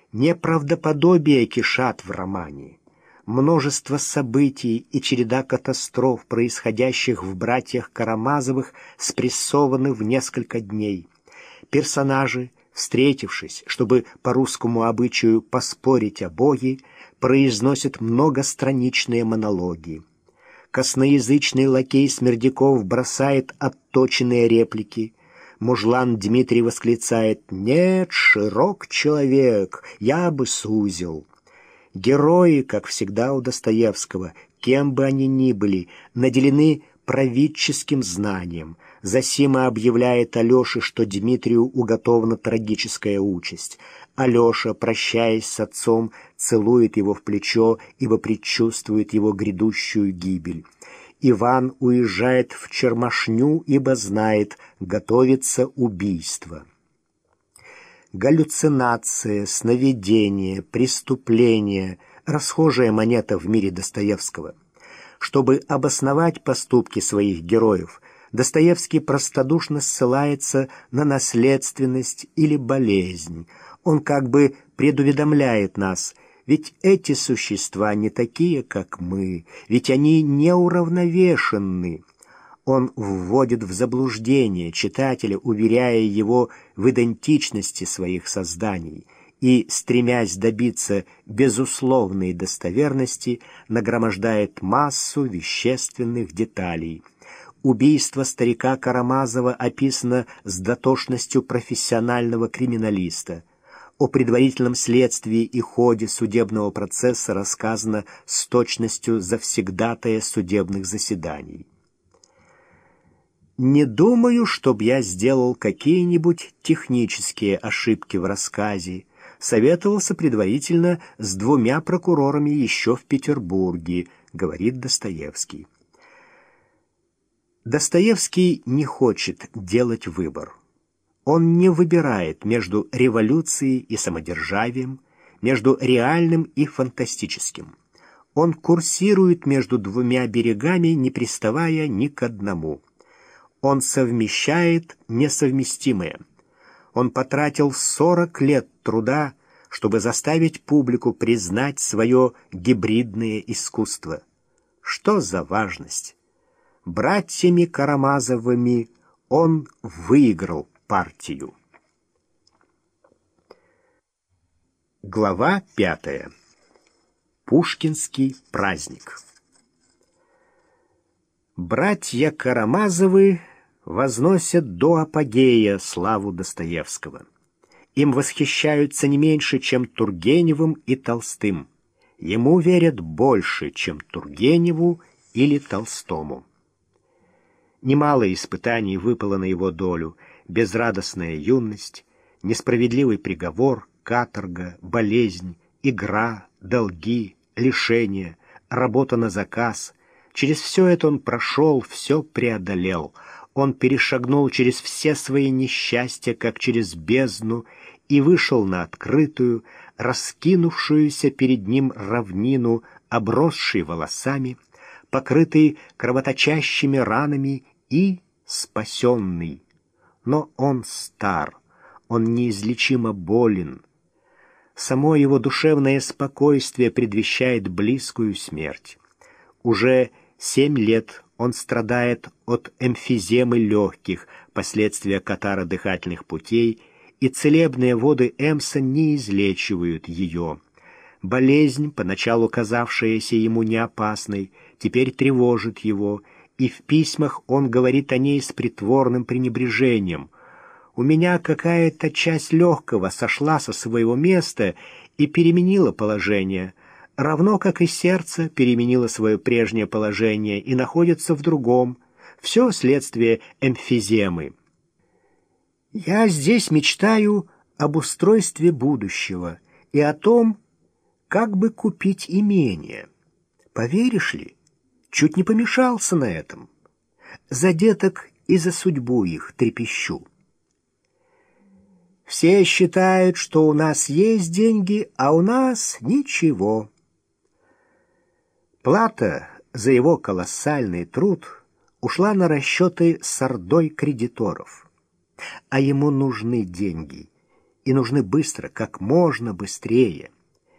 Неправдоподобия кишат в романе. Множество событий и череда катастроф, происходящих в «Братьях Карамазовых», спрессованы в несколько дней. Персонажи, встретившись, чтобы по русскому обычаю поспорить о Боге, произносят многостраничные монологи. Косноязычный лакей Смердяков бросает отточенные реплики. Мужлан Дмитрий восклицает: «Нет, широк человек, я бы сузил». Герои, как всегда у Достоевского, кем бы они ни были, наделены праведческим знанием. Зосима объявляет Алёше, что Дмитрию уготована трагическая участь. Алёша, прощаясь с отцом, целует его в плечо, ибо предчувствует его грядущую гибель. Иван уезжает в Чермашню, ибо знает, готовится убийство. Галлюцинация, сновидение, преступление — расхожая монета в мире Достоевского. Чтобы обосновать поступки своих героев, Достоевский простодушно ссылается на наследственность или болезнь. Он как бы предуведомляет нас: ведь эти существа не такие, как мы, ведь они неуравновешенны. Он вводит в заблуждение читателя, уверяя его в идентичности своих созданий, и, стремясь добиться безусловной достоверности, нагромождает массу вещественных деталей. Убийство старика Карамазова описано с дотошностью профессионального криминалиста. О предварительном следствии и ходе судебного процесса рассказано с точностью завсегдатая судебных заседаний. Не думаю, чтоб я сделал какие-нибудь технические ошибки в рассказе. Советовался предварительно с 2 прокурорами еще в Петербурге, говорит Достоевский. Достоевский не хочет делать выбор. Он не выбирает между революцией и самодержавием, между реальным и фантастическим. Он курсирует между 2 берегами, не приставая ни к одному. Он совмещает несовместимое. Он потратил 40 лет труда, чтобы заставить публику признать свое гибридное искусство. Что за важность? Братьями Карамазовыми он выиграл партию. Глава 5. Пушкинский праздник. Братья Карамазовы возносят до апогея славу Достоевского. Им восхищаются не меньше, чем Тургеневым и Толстым. Ему верят больше, чем Тургеневу или Толстому. Немало испытаний выпало на его долю: безрадостная юность, несправедливый приговор, каторга, болезнь, игра, долги, лишения, работа на заказ. Через все это он прошел, все преодолел. Он перешагнул через все свои несчастья, как через бездну, и вышел на открытую, раскинувшуюся перед ним равнину, обросший волосами, покрытый кровоточащими ранами и спасенный. Но он стар, он неизлечимо болен. Само его душевное спокойствие предвещает близкую смерть. Уже 7 лет он страдает от эмфиземы легких, последствия катара дыхательных путей, и целебные воды Эмса не излечивают ее. Болезнь, поначалу казавшаяся ему неопасной, теперь тревожит его, и в письмах он говорит о ней с притворным пренебрежением. «У меня какая-то часть легкого сошла со своего места и переменила положение, равно как и сердце переменило свое прежнее положение и находится в другом. Все следствие эмфиземы. Я здесь мечтаю об устройстве будущего и о том, как бы купить имение. Поверишь ли, чуть не помешался на этом. За деток и за судьбу их трепещу. Все считают, что у нас есть деньги, а у нас ничего. Плата за его колоссальный труд ушла на расчеты с ордой кредиторов. А ему нужны деньги, и нужны быстро, как можно быстрее.